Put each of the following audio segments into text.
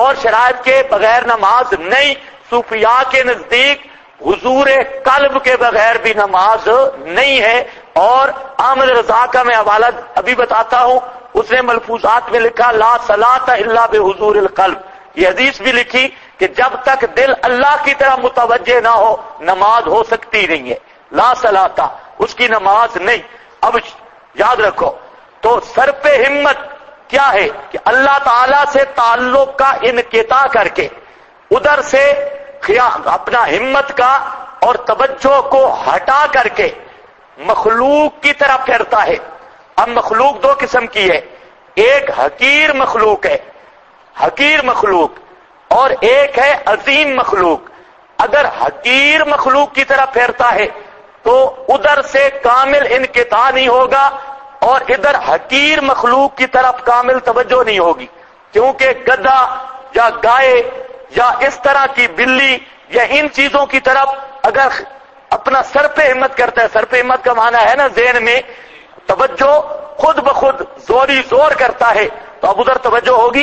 اور شرائط کے بغیر نماز نہیں. صوفیاء کے نزدیک حضور قلب کے بغیر بھی نماز نہیں ہے. اور احمد رضا کا میں حوالہ ابھی بتاتا ہوں, اس نے ملفوظات میں لکھا لا صلاۃ الا بحضور القلب. یہ حدیث بھی لکھی کہ جب تک دل اللہ کی طرف متوجہ نہ ہو نماز ہو سکتی نہیں ہے. لا صلاۃ, اس کی نماز نہیں. اب یاد رکھو, تو سر پہ ہمت کیا ہے کہ اللہ تعالی سے تعلق کا انقطاع کر کے ادھر سے اپنا ہمت کا اور توجہ کو ہٹا کر کے مخلوق کی طرف پھرتا ہے. اب مخلوق دو قسم کی ہے, ایک حقیر مخلوق ہے, حقیر مخلوق, اور ایک ہے عظیم مخلوق. اگر حقیر مخلوق کی طرف پھرتا ہے تو ادھر سے کامل انقطاع نہیں ہوگا اور ادھر حقیر مخلوق کی طرف کامل توجہ نہیں ہوگی, کیونکہ گدھا یا گائے یا اس طرح کی بلی یا ان چیزوں کی طرف اگر اپنا سر پہ ہمت کرتا ہے, سر پہ ہمت کا معنی ہے نا ذہن میں توجہ خود بخود زوری زور کرتا ہے, تو اب ادھر توجہ ہوگی,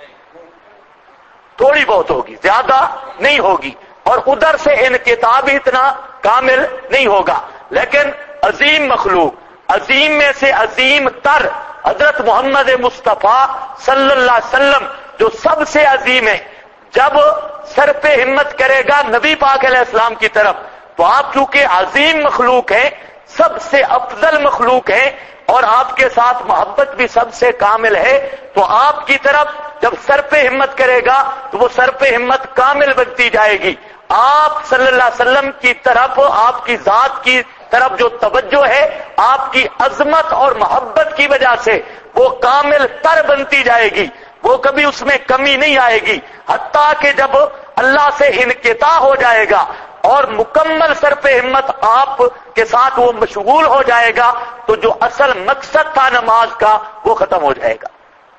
تھوڑی بہت ہوگی, زیادہ نہیں ہوگی, اور ادھر سے انقطاع بھی اتنا کامل نہیں ہوگا. لیکن عظیم مخلوق, عظیم میں سے عظیم تر حضرت محمد مصطفیٰ صلی اللہ علیہ وسلم جو سب سے عظیم ہے, جب سر پہ ہمت کرے گا نبی پاک علیہ السلام کی طرف, تو آپ چونکہ عظیم مخلوق ہیں, سب سے افضل مخلوق ہیں, اور آپ کے ساتھ محبت بھی سب سے کامل ہے, تو آپ کی طرف جب سر پہ ہمت کرے گا تو وہ سر پہ ہمت کامل بنتی جائے گی. آپ صلی اللہ علیہ وسلم کی طرف, آپ کی ذات کی طرف جو توجہ ہے آپ کی عظمت اور محبت کی وجہ سے وہ کامل تر بنتی جائے گی, وہ کبھی اس میں کمی نہیں آئے گی. حتیٰ کہ جب اللہ سے انقطاع ہو جائے گا اور مکمل سر پہ ہمت آپ کے ساتھ وہ مشغول ہو جائے گا, تو جو اصل مقصد تھا نماز کا وہ ختم ہو جائے گا.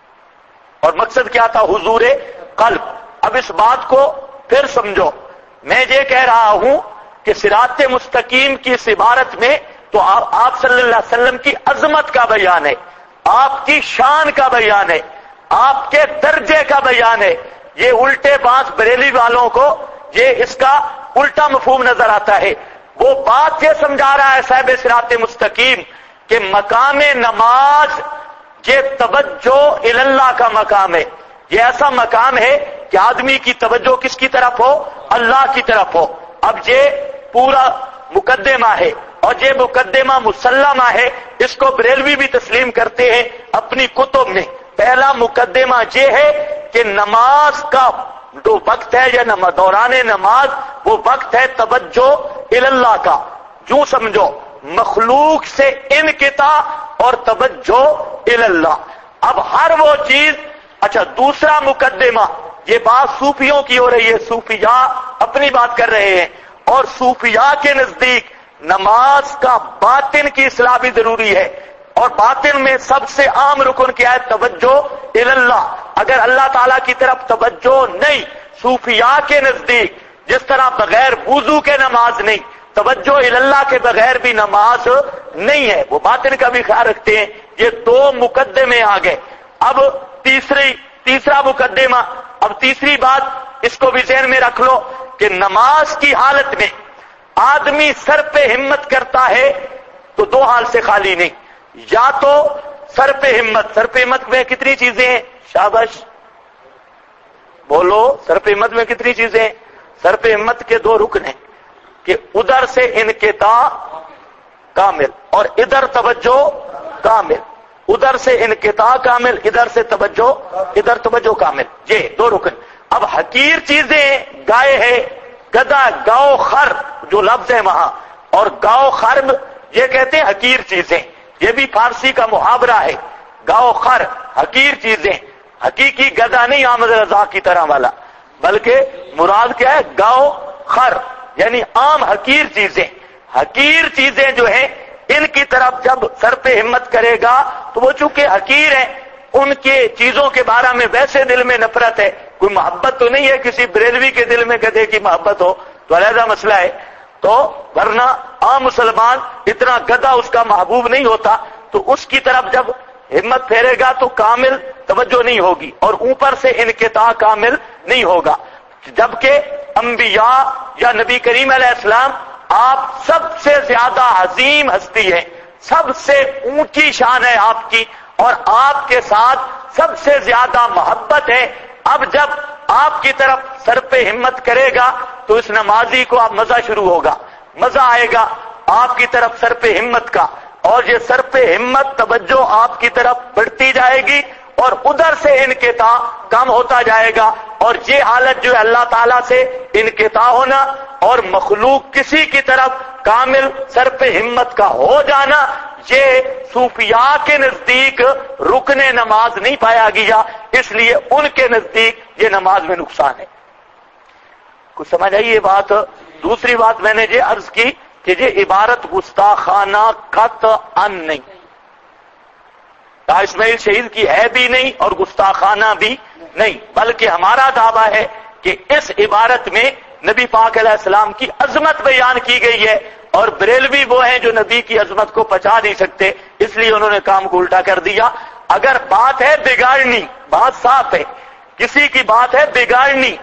اور مقصد کیا تھا؟ حضور قلب. اب اس بات کو پھر سمجھو, میں یہ کہہ رہا ہوں کہ صراط مستقیم کی اس عبارت میں تو آپ صلی اللہ علیہ وسلم کی عظمت کا بیان ہے, آپ کی شان کا بیان ہے, آپ کے درجے کا بیان ہے. یہ الٹے باز بریلی والوں کو یہ اس کا الٹا مفہوم نظر آتا ہے. وہ بات یہ سمجھا رہا ہے صاحب صراط مستقیم کہ مقام نماز یہ توجہ اللہ کا مقام ہے. یہ ایسا مقام ہے کہ آدمی کی توجہ کس کی طرف ہو؟ اللہ کی طرف ہو. اب یہ پورا مقدمہ ہے اور یہ مقدمہ مسلمہ ہے, اس کو بریلوی بھی تسلیم کرتے ہیں اپنی کتب میں. پہلا مقدمہ یہ ہے کہ نماز کا جو وقت ہے یا دوران نماز وہ وقت ہے توجہ اللہ کا. جو سمجھو مخلوق سے انقطاع اور توجہ اللہ. اب ہر وہ چیز, اچھا دوسرا مقدمہ, یہ بات صوفیوں کی ہو رہی ہے, صوفیاء اپنی بات کر رہے ہیں, اور صوفیاء کے نزدیک نماز کا باطن کی اصلاح بھی ضروری ہے, اور باطن میں سب سے عام رکن کیا ہے؟ توجہ اللہ. اگر اللہ تعالیٰ کی طرف توجہ نہیں, صوفیاء کے نزدیک جس طرح بغیر وضو کے نماز نہیں, توجہ اللہ کے بغیر بھی نماز نہیں ہے. وہ باطن کا بھی خیال رکھتے ہیں. یہ دو مقدمے آ گئے. اب تیسرا مقدمہ, اب تیسری بات اس کو بھی ذہن میں رکھ لو کہ نماز کی حالت میں آدمی سر پہ ہمت کرتا ہے تو دو حال سے خالی نہیں. یا تو سر پہ ہمت میں کتنی چیزیں ہیں؟ شاباش بولو, سر پہ ہمت میں کتنی چیزیں ہیں؟ سر پہ ہمت کے دو رکن ہیں کہ ادھر سے انقطاع کامل اور ادھر توجہ کامل. ادھر سے انقطاع کامل, ادھر سے توجہ کامل. یہ دو رکن. اب حقیر چیزیں گائے ہے, گدھا, گاؤ, خر جو لفظ ہے وہاں, اور گاؤ خر یہ کہتے ہیں حقیر چیزیں. یہ بھی فارسی کا محاورہ ہے, گاؤ خر حقیر چیزیں. حقیقی گدھا نہیں احمد رضا کی طرح والا, بلکہ مراد کیا ہے؟ گاؤ خر, یعنی عام حقیر چیزیں. حقیر چیزیں جو ہیں ان کی طرف جب سر پہ ہمت کرے گا تو وہ چونکہ حقیر ہیں, ان کے چیزوں کے بارے میں ویسے دل میں نفرت ہے, کوئی محبت تو نہیں ہے. کسی بریلوی کے دل میں گدھے کی محبت ہو تو علیحدہ مسئلہ ہے, تو ورنہ عام مسلمان اتنا گدھا اس کا محبوب نہیں ہوتا. تو اس کی طرف جب ہمت پھیرے گا تو کامل توجہ نہیں ہوگی اور اوپر سے انقطاع کامل نہیں ہوگا. جبکہ انبیاء یا نبی کریم علیہ السلام آپ سب سے زیادہ عظیم ہستی ہے، سب سے اونچی شان ہے آپ کی، اور آپ کے ساتھ سب سے زیادہ محبت ہے. اب جب آپ کی طرف سر پہ ہمت کرے گا تو اس نمازی کو اب مزہ شروع ہوگا، مزہ آئے گا آپ کی طرف سر پہ ہمت کا، اور یہ سر پہ ہمت توجہ آپ کی طرف بڑھتی جائے گی اور ادھر سے انقطاع کم ہوتا جائے گا. اور یہ حالت جو ہے اللہ تعالیٰ سے انقطاع ہونا اور مخلوق کسی کی طرف کامل سر پہ ہمت کا ہو جانا، یہ صوفیاء کے نزدیک رکن نماز نہیں پایا گیا، اس لیے ان کے نزدیک یہ نماز میں نقصان ہے. کچھ سمجھ آئی یہ بات؟ دوسری بات میں نے یہ عرض کی کہ یہ عبارت گستاخانہ قطعاً نہیں، اسماعیل شہید کی ہے بھی نہیں اور گستاخانہ بھی نہیں، بلکہ ہمارا دعویٰ ہے کہ اس عبارت میں نبی پاک علیہ السلام کی عظمت بیان کی گئی ہے، اور بریلوی وہ ہیں جو نبی کی عظمت کو پہچان نہیں سکتے، اس لیے انہوں نے کام کو الٹا کر دیا. اگر بات ہے بگاڑنی، بات صاف ہے، کسی کی بات ہے بگاڑنی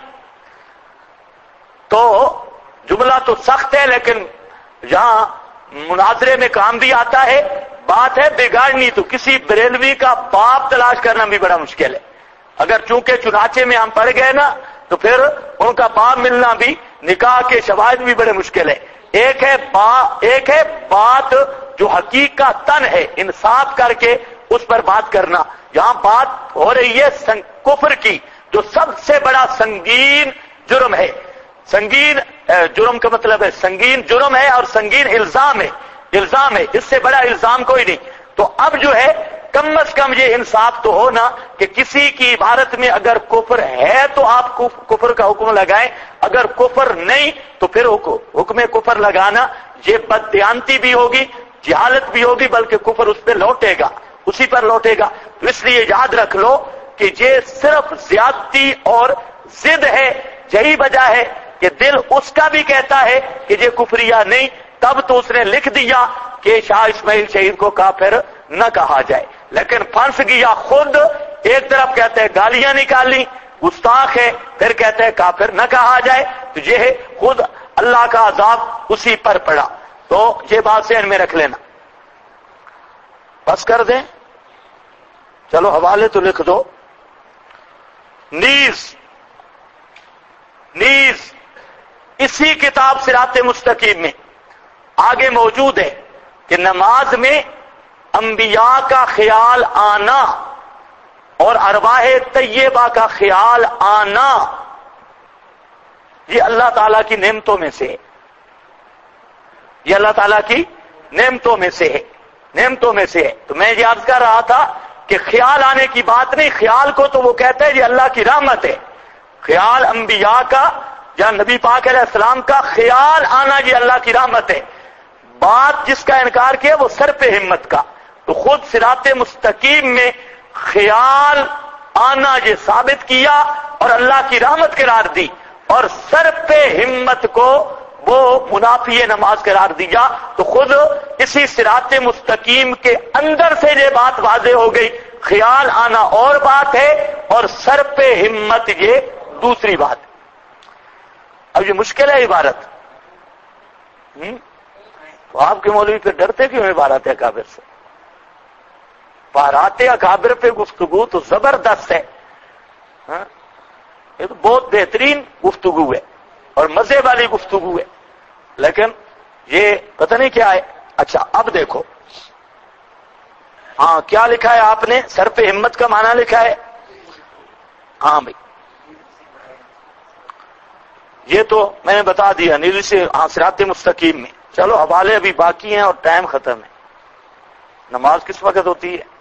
تو جملہ تو سخت ہے لیکن یہاں مناظرے میں کام بھی آتا ہے. بات ہے بگاڑنی تو کسی بریلوی کا باپ تلاش کرنا بھی بڑا مشکل ہے. اگر چونکہ چنانچے میں ہم پڑ گئے نا تو پھر ان کا باپ ملنا بھی، نکاح کے شواہد بھی بڑے مشکل ہے. ایک ہے بات جو حقیقت تن ہے، انصاف کر کے اس پر بات کرنا. یہاں بات ہو رہی ہے کفر کی، جو سب سے بڑا سنگین جرم ہے. سنگین جرم کا مطلب ہے سنگین جرم ہے اور سنگین الزام ہے، الزام ہے، اس سے بڑا الزام کوئی نہیں. تو اب جو ہے کم از کم یہ انصاف تو ہونا کہ کسی کی عبارت میں اگر کفر ہے تو آپ کفر کا حکم لگائیں، اگر کفر نہیں تو پھر حکم کفر لگانا یہ بددیانتی بھی ہوگی، جہالت بھی ہوگی، بلکہ کفر اس پہ لوٹے گا، اسی پر لوٹے گا. تو اس لیے یاد رکھ لو کہ یہ صرف زیادتی اور ضد ہے. یہی وجہ ہے کہ دل اس کا بھی کہتا ہے کہ یہ کفریہ نہیں، تب تو اس نے لکھ دیا کہ شاہ اسماعیل شہید کو کافر نہ کہا جائے. لیکن پھنس گیا خود، ایک طرف کہتے ہیں گالیاں نکالی گستاخ ہے، پھر کہتے ہیں کافر نہ کہا جائے، تو یہ خود اللہ کا عذاب اسی پر پڑا. تو یہ بات ذہن میں رکھ لینا. بس کر دیں، چلو حوالے تو لکھ دو. نیز اسی کتاب صراط مستقیم میں آگے موجود ہے کہ نماز میں انبیاء کا خیال آنا اور ارواح طیبہ کا خیال آنا یہ اللہ تعالیٰ کی نعمتوں میں سے ہے. یہ اللہ تعالیٰ کی نعمتوں میں سے ہے، نعمتوں میں سے ہے. تو میں یہ عرض کر رہا تھا کہ خیال آنے کی بات نہیں، خیال کو تو وہ کہتے ہیں یہ اللہ کی رحمت ہے. خیال انبیاء کا یا نبی پاک علیہ السلام کا خیال آنا یہ اللہ کی رحمت ہے. بات جس کا انکار کیا وہ سر پہ ہمت کا. تو خود صراط مستقیم میں خیال آنا یہ ثابت کیا اور اللہ کی رحمت قرار دی، اور سر پہ ہمت کو وہ منافی نماز قرار دیا. تو خود اسی صراط مستقیم کے اندر سے یہ بات واضح ہو گئی، خیال آنا اور بات ہے اور سر پہ ہمت یہ دوسری بات. اب یہ مشکل ہے عبارت. تو آپ کے مولوی پہ ڈرتے کیوں عبارت ہے اکابر سے؟ بارات اکابر پہ گفتگو تو زبردست ہے، یہ تو بہت بہترین گفتگو ہے اور مزے والی گفتگو ہے، لیکن یہ پتہ نہیں کیا ہے. اچھا اب دیکھو، ہاں کیا لکھا ہے آپ نے؟ سر پہ ہمت کا معنی لکھا ہے. ہاں بھائی یہ تو میں نے بتا دیا، نیلی سے صراط مستقیم میں. چلو حوالے ابھی باقی ہیں اور ٹائم ختم ہے. نماز کس وقت ہوتی ہے؟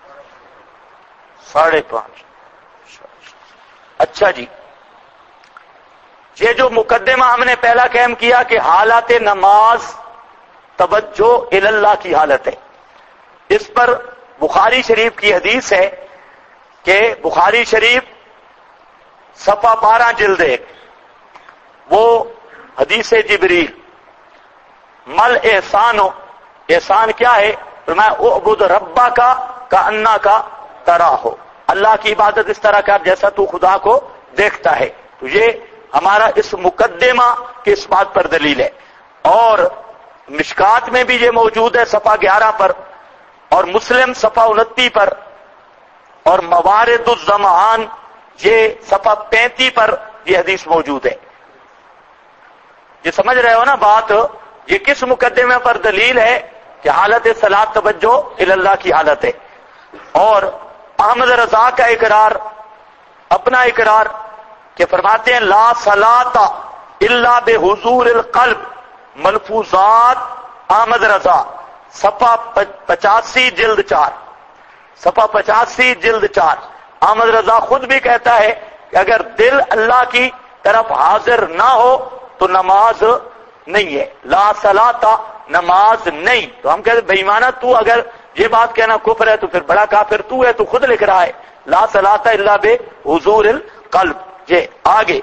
5:30. اچھا جی، یہ جو مقدمہ ہم نے پہلا قائم کیا کہ حالات نماز توجہ اللہ کی حالت ہے، اس پر بخاری شریف کی حدیث ہے کہ بخاری شریف صفحہ 12 جلد 1، وہ حدیث جبریل، مل احسان ہو، احسان کیا ہے؟ فرمایا اعبد ربک کا انا کا ترا ہو، اللہ کی عبادت اس طرح کر جیسا تو خدا کو دیکھتا ہے۔ تو یہ ہمارا اس مقدمہ کے اس بات پر دلیل ہے، اور مشکات میں بھی یہ موجود ہے صفحہ 11 پر، اور مسلم صفحہ 29 پر، اور موارد الزمان یہ صفحہ 35 پر یہ حدیث موجود ہے۔ یہ سمجھ رہے ہو نا بات؟ یہ کس مقدمے پر دلیل ہے کہ حالت صلاۃ توجہ اللہ کی حالت ہے۔ اور احمد رضا کا اقرار، اپنا اقرار کہ فرماتے ہیں لا صلاۃ الا بحضور القلب، ملفوظات احمد رضا صفحہ 85 جلد 4، صفحہ 85 جلد 4۔ احمد رضا خود بھی کہتا ہے کہ اگر دل اللہ کی طرف حاضر نہ ہو تو نماز نہیں ہے، لا صلاۃ نماز نہیں۔ تو ہم کہتے ہیں بے ایمانہ تو اگر یہ بات کہنا کفر ہے تو پھر بڑا کافر تو ہے، تو خود لکھ رہا ہے لا صلاۃ الا بحضور القلب۔ یہ آگے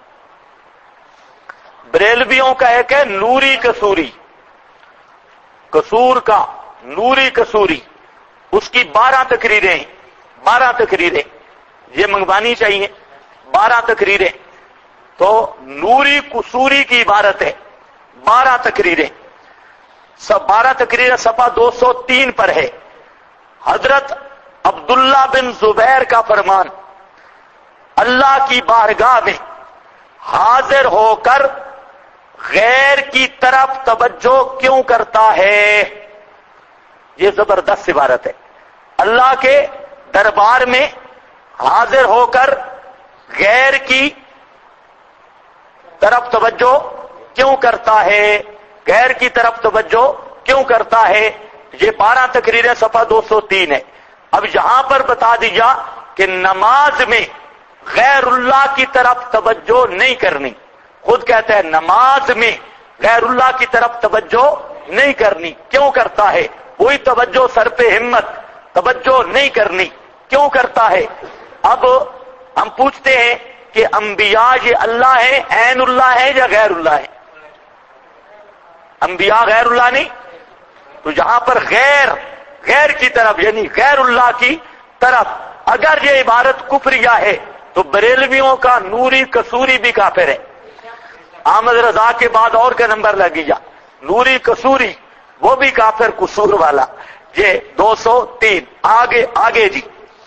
بریلویوں کا ایک ہے نوری قصوری، قصور کا نوری قصوری، اس کی 12 تقریریں، 12 تقریریں یہ منگوانی چاہیے، 12 تقریریں۔ تو نوری قصوری کی عبارت ہے 12 تقریریں، سب 12 تقریریں صفحہ 203 پر ہے۔ حضرت عبداللہ بن زبیر کا فرمان، اللہ کی بارگاہ میں حاضر ہو کر غیر کی طرف توجہ کیوں کرتا ہے؟ یہ زبردست عبارت ہے۔ اللہ کے دربار میں حاضر ہو کر غیر کی طرف توجہ کیوں کرتا ہے؟ غیر کی طرف توجہ کیوں کرتا ہے؟ یہ 12 تقریریں صفحہ 203 ہے۔ اب یہاں پر بتا دیا کہ نماز میں غیر اللہ کی طرف توجہ نہیں کرنی، خود کہتا ہے نماز میں غیر اللہ کی طرف توجہ نہیں کرنی۔ کیوں کرتا ہے؟ وہی توجہ سر پہ ہمت، توجہ نہیں کرنی کیوں کرتا ہے؟ اب ہم پوچھتے ہیں کہ انبیاء یہ اللہ ہیں، عین اللہ ہیں یا غیر اللہ ہیں؟ انبیاء غیر اللہ نہیں، تو یہاں پر غیر کی طرف یعنی غیر اللہ کی طرف اگر یہ عبارت کفریہ ہے تو بریلویوں کا نوری قصوری بھی کافر ہے۔ احمد رضا کے بعد اور کا نمبر لگیا نوری قصوری، وہ بھی کافر قصور والا۔ یہ 203 آگے جی۔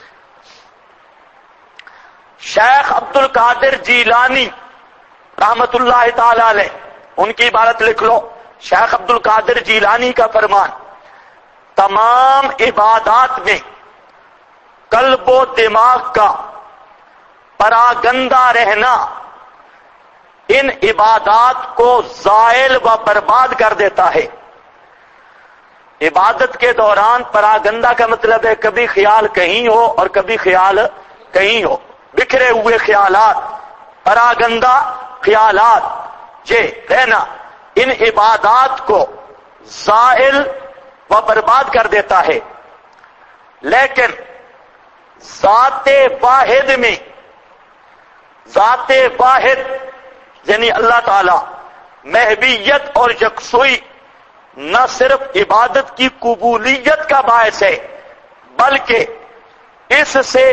شیخ عبد القادر جیلانی رحمت اللہ تعالی علیہ، ان کی عبارت لکھ لو۔ شیخ عبد القادر جیلانی کا فرمان، تمام عبادات میں قلب و دماغ کا پراگندہ رہنا ان عبادات کو زائل و برباد کر دیتا ہے۔ عبادت کے دوران پراگندہ کا مطلب ہے کبھی خیال کہیں ہو اور کبھی خیال کہیں ہو، بکھرے ہوئے خیالات، پراگندہ خیالات یہ رہنا ان عبادات کو زائل و برباد کر دیتا ہے۔ لیکن ذات واحد میں، ذات واحد یعنی اللہ تعالی محبیت اور یکسوئی نہ صرف عبادت کی قبولیت کا باعث ہے بلکہ اس سے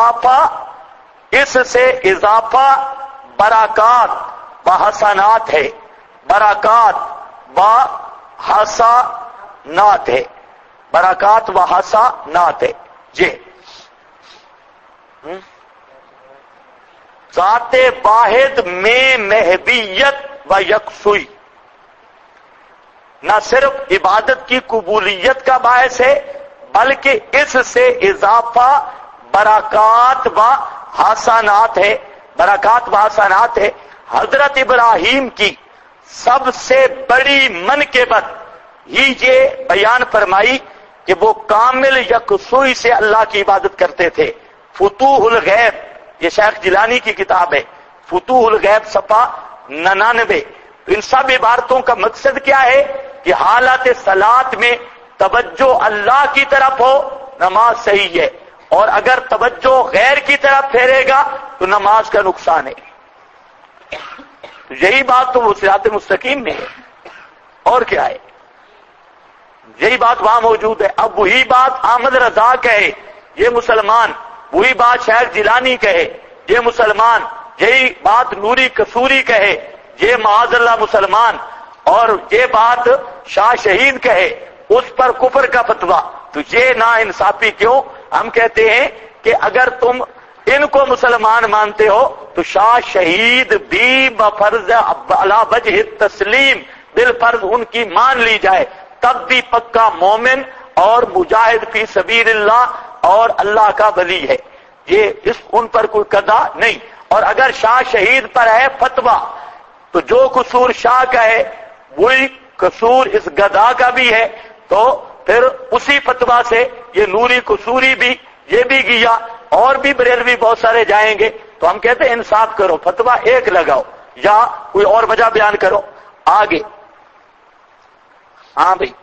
اضافہ برکات و حسنات ہے، برکات و حسنات ہے، برکات و حسنات ہے۔ جی ذات واحد میں محبیت و یکسوئی نہ صرف عبادت کی قبولیت کا باعث ہے بلکہ اس سے اضافہ برکات و حسنات ہے، برکات و حسنات ہے۔ حضرت ابراہیم کی سب سے بڑی منقبت ہی یہ بیان فرمائی کہ وہ کامل یکسوئی سے اللہ کی عبادت کرتے تھے۔ فتوح الغیب، یہ شیخ جیلانی کی کتاب ہے، فتوح الغیب صفحہ 99۔ ان سب عبارتوں کا مقصد کیا ہے کہ حالت صلاۃ میں توجہ اللہ کی طرف ہو نماز صحیح ہے، اور اگر توجہ غیر کی طرف پھیرے گا تو نماز کا نقصان ہے۔ یہی بات تو وہ صراط مستقیم میں ہے، اور کیا ہے؟ یہی بات وہاں موجود ہے۔ اب وہی بات احمد رضا کہے یہ مسلمان وہی بات شیخ جیلانی کہے، یہ مسلمان یہی بات نوری قصوری کہے، یہ معاذ اللہ مسلمان اور یہ بات شاہ شہید کہے، اس پر کفر کا فتویٰ، تو یہ نا انصافی کیوں؟ ہم کہتے ہیں کہ اگر تم ان کو مسلمان مانتے ہو تو شاہ شہید بھی بفرض علی وجہ تسلیم بالفرض ان کی مان لی جائے تب بھی پکا مومن اور مجاہد فی سبیل اللہ اور اللہ کا ولی ہے، یہ ان پر کوئی قضا نہیں۔ اور اگر شاہ شہید پر ہے فتویٰ تو جو قصور شاہ کا ہے وہی قصور اس گدا کا بھی ہے، تو پھر اسی فتویٰ سے یہ نوری قصوری بھی یہ بھی گیا اور بھی بریلوی بہت سارے جائیں گے، تو ہم کہتے ہیں انصاف کرو، فتویٰ ایک لگاؤ یا کوئی اور وجہ بیان کرو۔ آگے ہاں بھائی،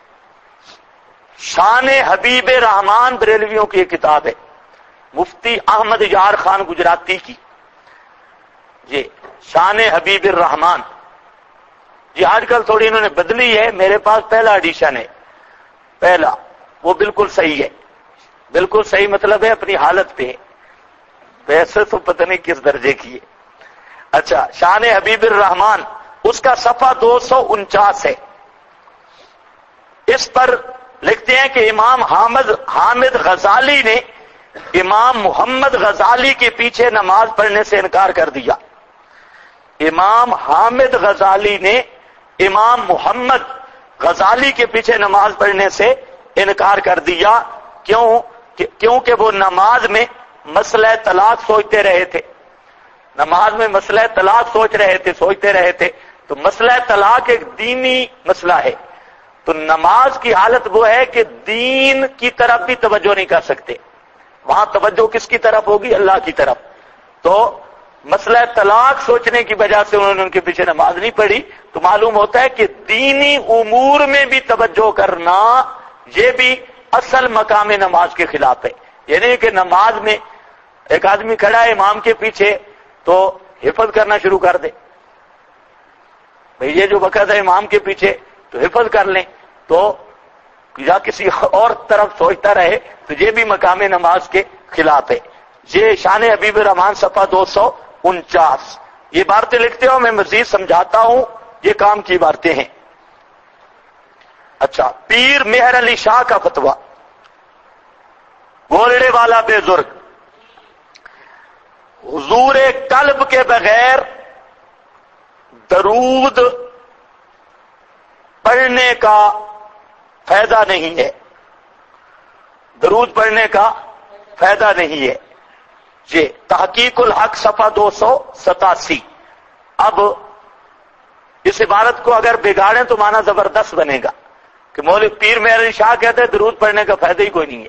شان حبیب رحمان بریلویوں کی ایک کتاب ہے، مفتی احمد یار خان گجراتی کی، یہ شان حبیب الرحمان، یہ آج کل تھوڑی انہوں نے بدلی ہے، میرے پاس پہلا ایڈیشن ہے، پہلا وہ بالکل صحیح ہے، بالکل صحیح مطلب ہے اپنی حالت پہ، ویسے تو پتہ نہیں کس درجے کی ہے۔ اچھا، شان حبیب الرحمان اس کا صفحہ 249 ہے، اس پر لکھتے ہیں کہ امام حامد غزالی نے امام محمد غزالی کے پیچھے نماز پڑھنے سے انکار کر دیا۔ امام حامد غزالی نے امام محمد غزالی کے پیچھے نماز پڑھنے سے انکار کر دیا، کیونکہ وہ نماز میں مسئلہ طلاق سوچتے رہے تھے، نماز میں مسئلہ طلاق سوچتے رہے تھے، تو مسئلہ طلاق ایک دینی مسئلہ ہے، تو نماز کی حالت وہ ہے کہ دین کی طرف بھی توجہ نہیں کر سکتے، وہاں توجہ کس کی طرف ہوگی؟ اللہ کی طرف، تو مسئلہ طلاق سوچنے کی وجہ سے انہوں نے ان کے پیچھے نماز نہیں پڑھی، تو معلوم ہوتا ہے کہ دینی امور میں بھی توجہ کرنا یہ بھی اصل مقام نماز کے خلاف ہے، یعنی کہ نماز میں ایک آدمی کھڑا ہے امام کے پیچھے تو حفظ کرنا شروع کر دے، بھئی یہ جو وقت ہے امام کے پیچھے تو حفظ کر لیں، تو یا کسی اور طرف سوچتا رہے تو یہ بھی مقام نماز کے خلاف ہے۔ یہ شان حبیب الرحمان صفحہ 249، یہ باتیں لکھتے ہو، میں مزید سمجھاتا ہوں، یہ کام کی باتیں ہیں۔ اچھا، پیر مہر علی شاہ کا فتویٰ، گولڑے والا بزرگ، حضور قلب کے بغیر درود پڑھنے کا فائدہ نہیں ہے، درود پڑھنے کا فائدہ نہیں ہے، یہ تحقیق الحق صفحہ 287۔ اب اس عبارت کو اگر بگاڑیں تو معنی زبردست بنے گا کہ مولوی پیر مہر علی شاہ کہتے ہیں درود پڑھنے کا فائدہ ہی کوئی نہیں ہے،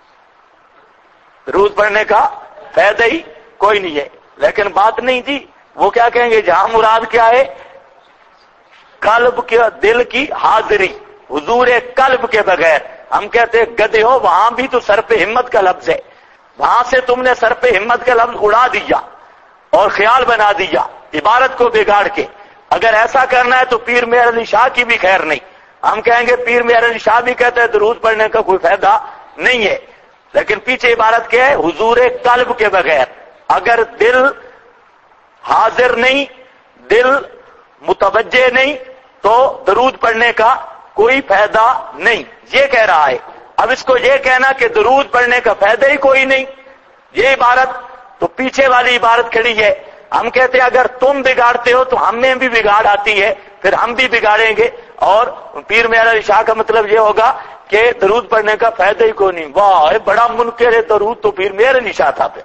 درود پڑھنے کا فائدہ ہی کوئی نہیں ہے، لیکن بات نہیں تھی، وہ کیا کہیں گے؟ جہاں مراد کیا ہے؟ قلب کے دل کی حاضری، حضور قلب کے بغیر، ہم کہتے ہیں گدے ہو، وہاں بھی تو سر پہ ہمت کا لفظ ہے، وہاں سے تم نے سر پہ ہمت کا لفظ اڑا دیا اور خیال بنا دیا عبارت کو بگاڑ کے، اگر ایسا کرنا ہے تو پیر مہر علی شاہ کی بھی خیر نہیں، ہم کہیں گے پیر مہر علی شاہ بھی کہتے ہیں درود پڑھنے کا کوئی فائدہ نہیں ہے، لیکن پیچھے عبارت کیا ہے؟ حضور قلب کے بغیر، اگر دل حاضر نہیں، دل متوجہ نہیں تو درود پڑھنے کا کوئی فائدہ نہیں، یہ کہہ رہا ہے۔ اب اس کو یہ کہنا کہ درود پڑھنے کا فائدہ ہی کوئی نہیں، یہ عبارت تو پیچھے والی عبارت کھڑی ہے، ہم کہتے ہیں اگر تم بگاڑتے ہو تو ہمیں بھی بگاڑ آتی ہے، پھر ہم بھی بگاڑیں گے، اور پیر مہر علی شاہ کا مطلب یہ ہوگا کہ درود پڑھنے کا فائدہ ہی کوئی نہیں۔ واہ، بڑا منکر ہے درود تو پیر مہر علی شاہ تھا پھر،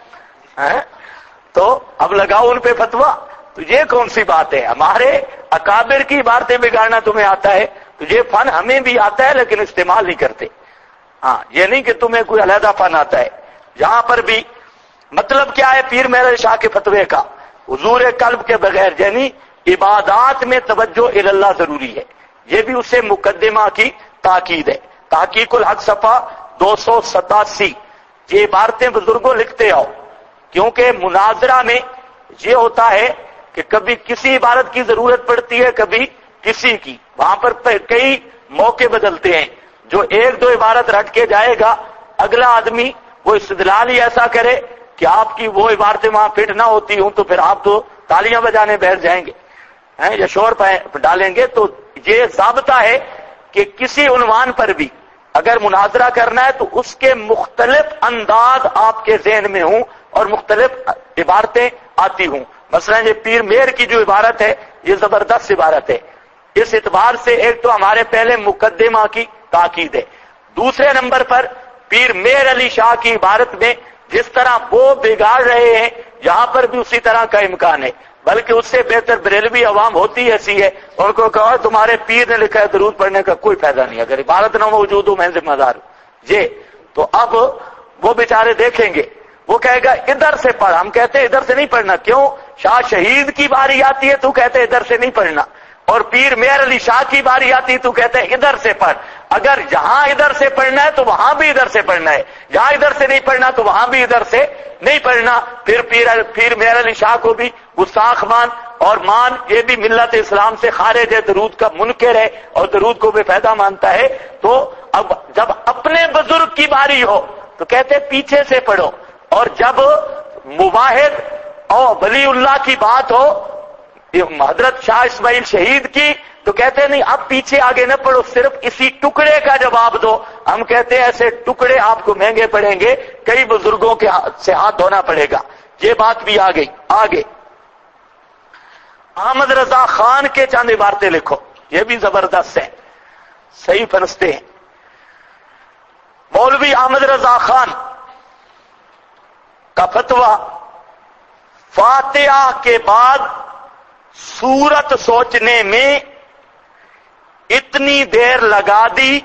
تو اب لگاؤ ان پہ فتویٰ، تو یہ کون سی بات ہے؟ ہمارے اکابر کی باتیں بگاڑنا تمہیں آتا ہے، تو یہ فن ہمیں بھی آتا ہے لیکن استعمال نہیں کرتے۔ ہاں، یہ نہیں کہ تمہیں کوئی علیحدہ فن آتا ہے، یہاں پر بھی مطلب کیا ہے پیر مہر علی شاہ کے فتوے کا؟ حضور قلب کے بغیر یعنی عبادات میں توجہ اللہ ضروری ہے، یہ بھی اس سے مقدمہ کی تاکید ہے۔ تحقیق الحق صفحہ 287، یہ عبارتیں بزرگوں لکھتے آؤ، کیونکہ مناظرہ میں یہ ہوتا ہے کہ کبھی کسی عبارت کی ضرورت پڑتی ہے، کبھی کسی کی، وہاں پر کئی موقع بدلتے ہیں، جو ایک دو عبارت رٹ کے جائے گا اگلا آدمی وہ استدلال ہی ایسا کرے کہ آپ کی وہ عبارتیں وہاں فٹ نہ ہوتی ہوں تو پھر آپ تو تالیاں بجانے بیٹھ جائیں گے یا شور ڈالیں گے. تو یہ ضابطہ ہے کہ کسی عنوان پر بھی اگر مناظرہ کرنا ہے تو اس کے مختلف انداز آپ کے ذہن میں ہوں اور مختلف عبارتیں آتی ہوں. مثلا یہ پیر میر کی جو عبارت ہے یہ زبردست عبارت ہے. اس اعتبار سے ایک تو ہمارے پہلے مقدمہ کی تاکید ہے. دوسرے نمبر پر پیر میر علی شاہ کی عبارت میں جس طرح وہ بگاڑ رہے ہیں یہاں پر بھی اسی طرح کا امکان ہے. بلکہ اس سے بہتر بریلوی عوام ہوتی ایسی ہے ان کو کہا تمہارے پیر نے لکھا ہے درود پڑھنے کا کوئی فائدہ نہیں, اگر عبارت نہ موجود ہو میں ذمہ دار ہوں. یہ تو اب وہ بیچارے دیکھیں گے, وہ کہے گا ادھر سے پڑھ. ہم کہتے ہیں ادھر سے نہیں پڑھنا. کیوں؟ شاہ شہید کی باری آتی ہے تو کہتے ادھر سے نہیں پڑھنا, اور پیر میر علی شاہ کی باری آتی ہے تو کہتے ہیں ادھر سے پڑھ. اگر جہاں ادھر سے پڑھنا ہے تو وہاں بھی ادھر سے پڑھنا ہے, جہاں ادھر سے نہیں پڑھنا تو وہاں بھی ادھر سے نہیں پڑھنا. پھر پیر میر علی شاہ کو بھی گستاخ مان اور مان, یہ بھی ملت اسلام سے خارج ہے, درود کا منکر ہے اور درود کو بے فائدہ مانتا ہے. تو اب جب اپنے بزرگ کی باری ہو تو کہتے پیچھے سے پڑھو, اور جب مواحد اور ولی اللہ کی بات ہو حضرت شاہ اسماعیل شہید کی تو کہتے ہیں نہیں اب پیچھے آگے نہ پڑھو, صرف اسی ٹکڑے کا جواب دو. ہم کہتے ہیں ایسے ٹکڑے آپ کو مہنگے پڑیں گے, کئی بزرگوں کے سے ہاتھ دھونا پڑے گا. یہ بات بھی آ گئی. آگے احمد رضا خان کے چند عبارتیں لکھو, یہ بھی زبردست ہیں, صحیح پرستے ہیں. مولوی احمد رضا خان کا فتویٰ, فاتحہ کے بعد سورت سوچنے میں اتنی دیر لگا دی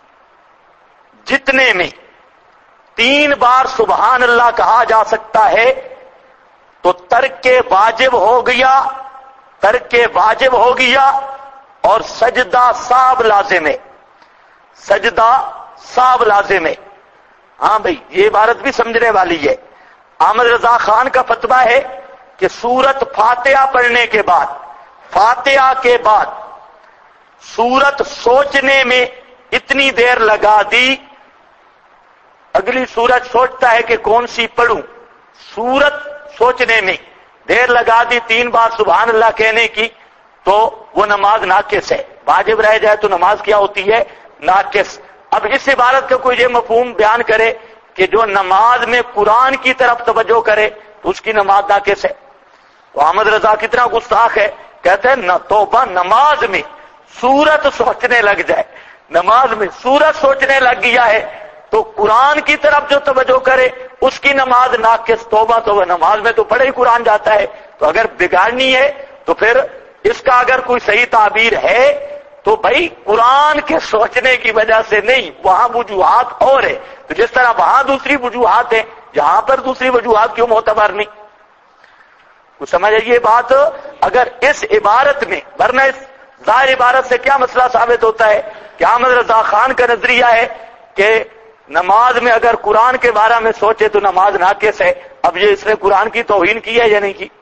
جتنے میں 3 بار سبحان اللہ کہا جا سکتا ہے تو ترک واجب ہو گیا, ترک واجب ہو گیا, اور سجدہ صاحب لازم ہے, سجدہ صاحب لازم ہے. ہاں بھئی یہ عبارت بھی سمجھنے والی ہے. احمد رضا خان کا فتویٰ ہے کہ سورت فاتحہ پڑھنے کے بعد, فاتحہ کے بعد سورت سوچنے میں اتنی دیر لگا دی, اگلی سورت سوچتا ہے کہ کون سی پڑھوں, سورت سوچنے میں دیر لگا دی 3 بار سبحان اللہ کہنے کی, تو وہ نماز ناقص ہے. واجب رہ جائے تو نماز کیا ہوتی ہے؟ ناقص. اب اس عبارت کا کوئی یہ مفہوم بیان کرے کہ جو نماز میں قرآن کی طرف توجہ کرے تو اس کی نماز ناقص ہے. تو احمد رضا کتنا گستاخ ہے, کہتے ہیں نہ توبہ, نماز میں سورت سوچنے لگ جائے, نماز میں سورت سوچنے لگ گیا ہے تو قرآن کی طرف جو توجہ کرے اس کی نماز ناقص. توبہ تو وہ نماز میں تو پڑھے ہی قرآن جاتا ہے, تو اگر بگاڑنی ہے تو پھر اس کا اگر کوئی صحیح تعبیر ہے تو بھائی قرآن کے سوچنے کی وجہ سے نہیں, وہاں وجوہات اور ہے. تو جس طرح وہاں دوسری وجوہات ہیں یہاں پر دوسری وجوہات کیوں معتبر نہیں؟ کچھ سمجھ یہ بات. اگر اس عبارت میں, ورنہ اس ظاہر عبارت سے کیا مسئلہ ثابت ہوتا ہے کہ احمد رضا خان کا نظریہ ہے کہ نماز میں اگر قرآن کے بارے میں سوچے تو نماز ناقص ہے. اب یہ اس نے قرآن کی توہین کی ہے یا نہیں کی؟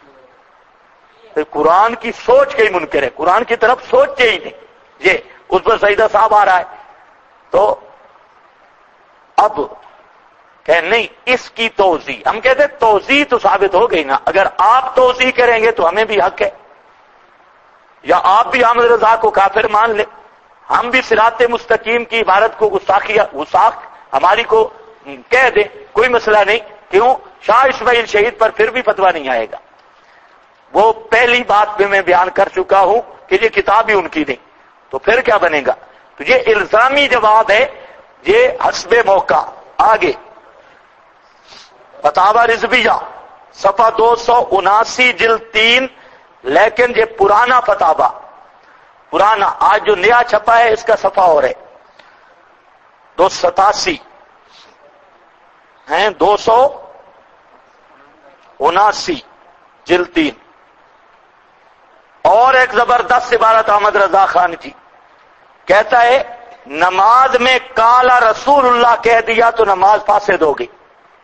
قرآن کی سوچ کے ہی منکر ہے, قرآن کی طرف سوچتے ہی نہیں. یہ اس پر سجدہ صاحب آ رہا ہے. تو اب کہ نہیں اس کی توضیح, ہم کہتے ہیں توضیح تو ثابت ہو گئی نا, اگر آپ توضیح کریں گے تو ہمیں بھی حق ہے, یا آپ بھی احمد رضا کو کافر مان لیں, ہم بھی صراط مستقیم کی عبارت کو گستاخ ہماری کو کہہ دیں, کوئی مسئلہ نہیں. کیوں؟ شاہ اسماعیل شہید پر پھر بھی فتویٰ نہیں آئے گا. وہ پہلی بات پہ میں بیان کر چکا ہوں کہ یہ کتاب ہی ان کی نہیں, تو پھر کیا بنے گا؟ تو یہ الزامی جواب ہے, یہ حسب موقع. آگے فتاوی رضویہ صفحہ 279 جلد 3, لیکن یہ پرانا فتاوی, پرانا, آج جو نیا چھپا ہے اس کا صفحہ اور ہے 287 ہیں, 279 جلد 3. اور ایک زبردست عبارت احمد رضا خان کی, کہتا ہے نماز میں کالا رسول اللہ کہہ دیا تو نماز فاسد ہو گئی.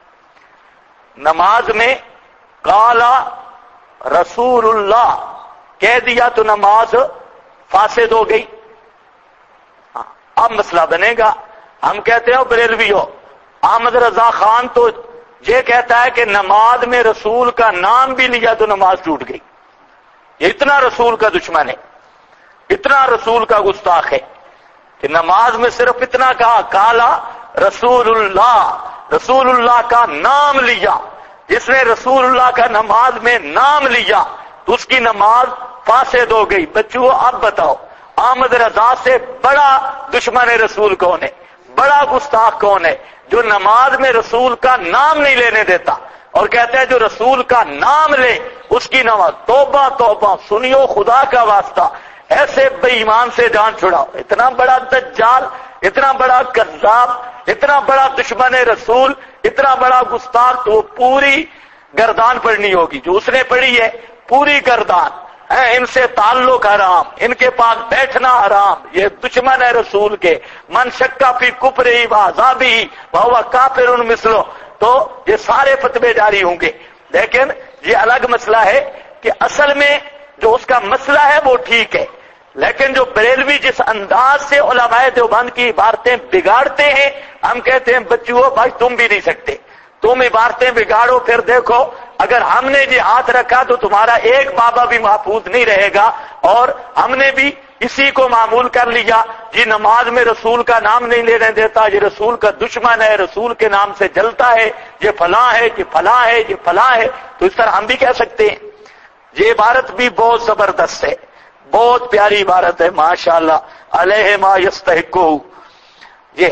نماز میں کالا رسول اللہ کہہ دیا تو نماز فاسد ہو گئی. اب مسئلہ بنے گا, ہم کہتے ہو بریلوی ہو, احمد رضا خان تو یہ کہتا ہے کہ نماز میں رسول کا نام بھی لیا تو نماز ٹوٹ گئی. یہ اتنا رسول کا دشمن ہے، اتنا رسول کا گستاخ ہے کہ نماز میں صرف اتنا کہا کالا رسول اللہ کا نام لیا. جس نے رسول اللہ کا نماز میں نام لیا تو اس کی نماز فاسد ہو گئی. بچوں اب بتاؤ احمد رضا سے بڑا دشمن رسول کون ہے، بڑا گستاخ کون ہے جو نماز میں رسول کا نام نہیں لینے دیتا اور کہتا ہے جو رسول کا نام لے اس کی نماز. توبہ توبہ، سنیو خدا کا واسطہ، ایسے بے ایمان سے جان چھڑاؤ. اتنا بڑا دجال، اتنا بڑا کذاب، اتنا بڑا دشمن رسول، اتنا بڑا گستاخ، تو وہ پوری گردان پڑنی ہوگی جو اس نے پڑھی ہے، پوری گردان. ان سے تعلق حرام، ان کے پاس بیٹھنا حرام، یہ دشمن ہے رسول کے. من شکا فی کفرہ و عذابہ وہو کافر مثلہ. تو یہ سارے فتوے جاری ہوں گے، لیکن یہ الگ مسئلہ ہے کہ اصل میں جو اس کا مسئلہ ہے وہ ٹھیک ہے، لیکن جو بریلوی جس انداز سے علماء دیوبند کی عبارتیں بگاڑتے ہیں، ہم کہتے ہیں بچوں بھائی تم بھی نہیں سکتے، تم عبارتیں بگاڑو. پھر دیکھو اگر ہم نے یہ ہاتھ رکھا تو تمہارا ایک بابا بھی محفوظ نہیں رہے گا. اور ہم نے بھی اسی کو معمول کر لیا کہ نماز میں رسول کا نام نہیں لینے دیتا، یہ رسول کا دشمن ہے، رسول کے نام سے جلتا ہے، یہ فلاں ہے، یہ فلاں ہے، یہ فلاں ہے. تو اس طرح ہم بھی کہہ سکتے ہیں. یہ عبارت بھی بہت زبردست ہے، بہت پیاری عبارت ہے ماشاءاللہ. علیہ ما یستحقہ. یہ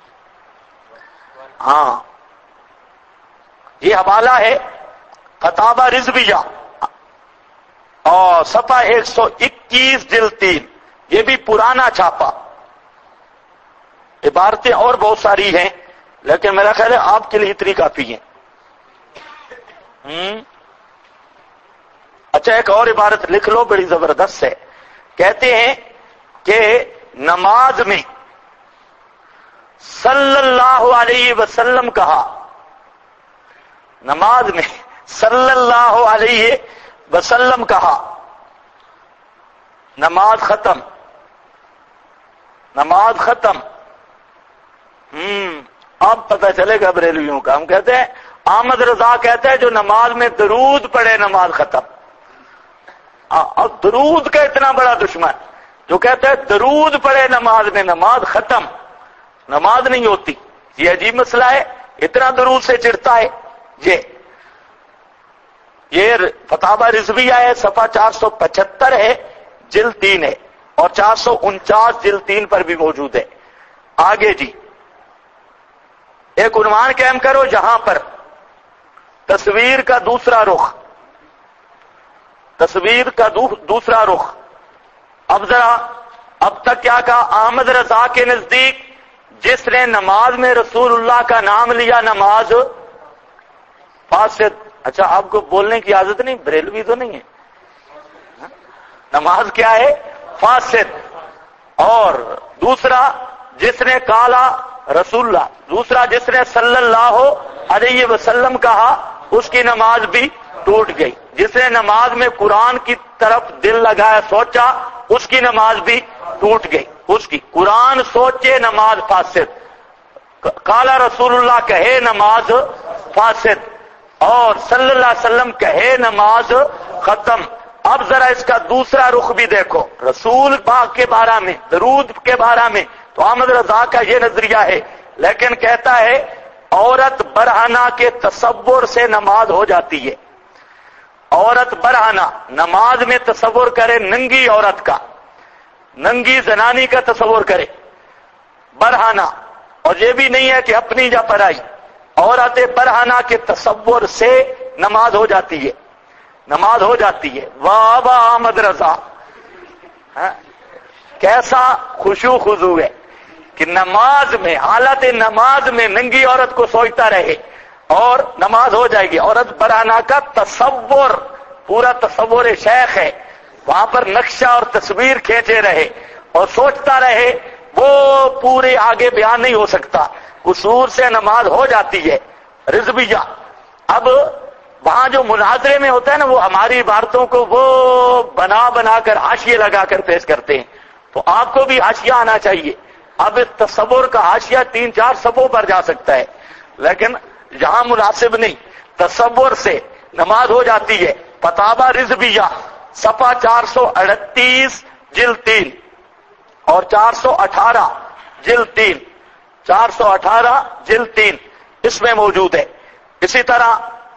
ہاں یہ حوالہ ہے قطابہ رضویہ اور صفحہ 121 جلد 3. یہ بھی پرانا چھاپا. عبارتیں اور بہت ساری ہیں لیکن میرا خیال ہے آپ کے لیے اتنی کافی ہیں. اچھا ایک اور عبارت لکھ لو، بڑی زبردست ہے. کہتے ہیں کہ نماز میں صلی اللہ علیہ وسلم کہا، نماز میں صلی اللہ علیہ وسلم کہا، نماز ختم، نماز ختم. اب پتہ چلے گا بریلویوں کا. ہم کہتے ہیں احمد رضا کہتا ہے جو نماز میں درود پڑھے نماز ختم. اور درود کا اتنا بڑا دشمن جو کہتا ہے درود پڑھے نماز میں نماز ختم، نماز نہیں ہوتی. یہ عجیب مسئلہ ہے، اتنا درود سے چڑھتا ہے. یہ فتاوی رضویہ ہے، صفحہ 475 ہے، جلد 3 ہے، اور 449 جلد 3 پر بھی موجود ہے. آگے جی ایک عنوان قائم کرو یہاں پر، تصویر کا دوسرا رخ، تصویر کا دوسرا رخ. اب ذرا اب تک کیا کہا؟ احمد رضا کے نزدیک جس نے نماز میں رسول اللہ کا نام لیا نماز فاسد. اچھا آپ کو بولنے کی عادت نہیں، بریلوی تو نہیں ہے. نماز کیا ہے؟ فاسد. اور دوسرا جس نے کالا رسول اللہ، دوسرا جس نے صلی اللہ علیہ وسلم کہا اس کی نماز بھی ٹوٹ گئی. جس نے نماز میں قرآن کی طرف دل لگایا سوچا اس کی نماز بھی ٹوٹ گئی. اس کی قرآن سوچے نماز فاسد، کالا رسول اللہ کہے نماز فاسد، اور صلی اللہ علیہ وسلم کہے نماز ختم. اب ذرا اس کا دوسرا رخ بھی دیکھو، رسول پاک کے بارے میں، درود کے بارے میں تو احمد رضا کا یہ نظریہ ہے، لیکن کہتا ہے عورت برہنہ کے تصور سے نماز ہو جاتی ہے. عورت برہنہ نماز میں تصور کرے ننگی عورت کا، ننگی زنانی کا تصور کرے برہنہ. اور یہ بھی نہیں ہے کہ اپنی یا پرائی، عورت برہنہ کے تصور سے نماز ہو جاتی ہے، نماز ہو جاتی ہے. واہ واہ احمد رضا، کیسا خشوع خضوع ہے کہ نماز میں، حالت نماز میں ننگی عورت کو سوچتا رہے اور نماز ہو جائے گی. عورت برہنہ کا تصور، پورا تصور شیخ ہے، وہاں پر نقشہ اور تصویر کھینچے رہے اور سوچتا رہے، وہ پورے آگے بیان نہیں ہو سکتا. قصور سے نماز ہو جاتی ہے. رضویہ اب وہاں جو مناظرے میں ہوتا ہے نا، وہ ہماری عبارتوں کو وہ بنا کر حاشیے لگا کر پیش کرتے ہیں، تو آپ کو بھی حاشیہ آنا چاہیے. اب تصور کا حاشیہ 3-4 صفوں پر جا سکتا ہے. لیکن یہاں مناسب نہیں، تصور سے نماز ہو جاتی ہے۔ فتاوی رضویہ صفحہ 438 جلد 3 اور 418 جلد 3، 418 جلد 3 اس میں موجود ہے۔ اسی طرح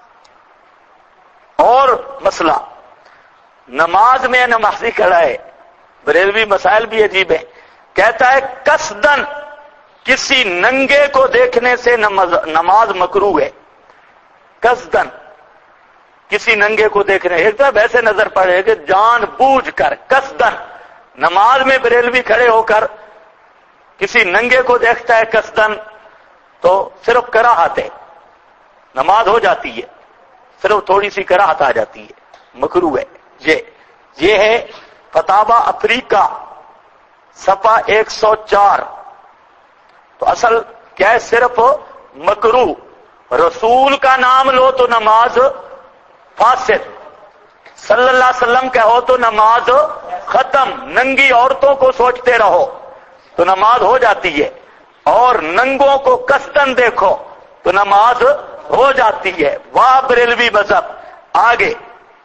اور مسئلہ، نماز میں نمازی کھڑا ہے، بریلوی مسائل بھی عجیب ہے، کہتا ہے قصدن کسی ننگے کو دیکھنے سے نماز مکروہ ہے۔ قصدن کسی ننگے کو دیکھنے، ایک طرف ایسے نظر پڑے کہ جان بوجھ کر، قصدن نماز میں بریلوی کھڑے ہو کر کسی ننگے کو دیکھتا ہے قصدن، تو صرف کراہت ہے، نماز ہو جاتی ہے، صرف تھوڑی سی کراہت آ جاتی ہے، مکروہ ہے۔ یہ ہے فتاوی افریقہ صفحہ 104۔ تو اصل کیا ہے؟ صرف مکروہ، رسول کا نام لو تو نماز فاسد، صلی اللہ علیہ وسلم کہو تو نماز ختم، ننگی عورتوں کو سوچتے رہو تو نماز ہو جاتی ہے، اور ننگوں کو قصدن دیکھو تو نماز ہو جاتی ہے۔ واہ بریلوی مذہب! آگے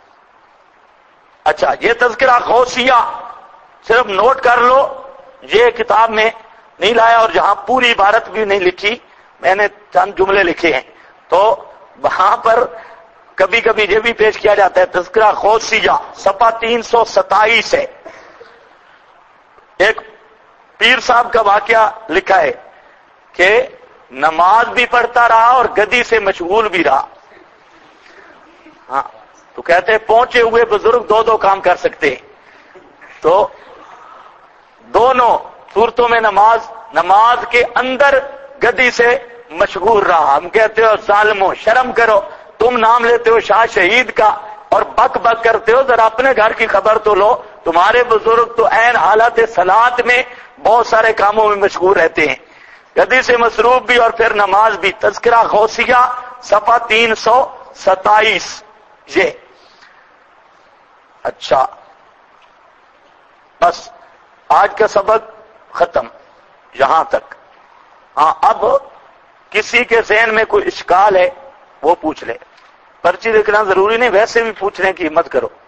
اچھا، یہ تذکرہ غوثیہ صرف نوٹ کر لو، یہ کتاب میں نہیں لایا اور جہاں پوری عبارت بھی نہیں لکھی، میں نے چند جملے لکھے ہیں، تو وہاں پر کبھی کبھی یہ بھی پیش کیا جاتا ہے۔ تذکرہ غوثیہ صفحہ 327 ہے، ایک پیر صاحب کا واقعہ لکھا ہے کہ نماز بھی پڑھتا رہا اور گدی سے مشغول بھی رہا۔ ہاں، تو کہتے ہیں پہنچے ہوئے بزرگ دو کام کر سکتے ہیں، تو دونوں صورتوں میں نماز کے اندر گدی سے مشغول رہا۔ ہم کہتے ہو ظالمو، شرم کرو، تم نام لیتے ہو شاہ شہید کا اور بک بک کرتے ہو، ذرا اپنے گھر کی خبر تو لو، تمہارے بزرگ تو عین حالت صلاۃ میں بہت سارے کاموں میں مشغول رہتے ہیں، گدی سے مصروف بھی اور پھر نماز بھی۔ تذکرہ غوثیہ صفحہ 327۔ یہ اچھا، بس آج کا سبق ختم یہاں تک۔ ہاں، اب کسی کے ذہن میں کوئی اشکال ہے وہ پوچھ لے، پرچی لکھنا ضروری نہیں، ویسے بھی پوچھنے کی ہمت کرو۔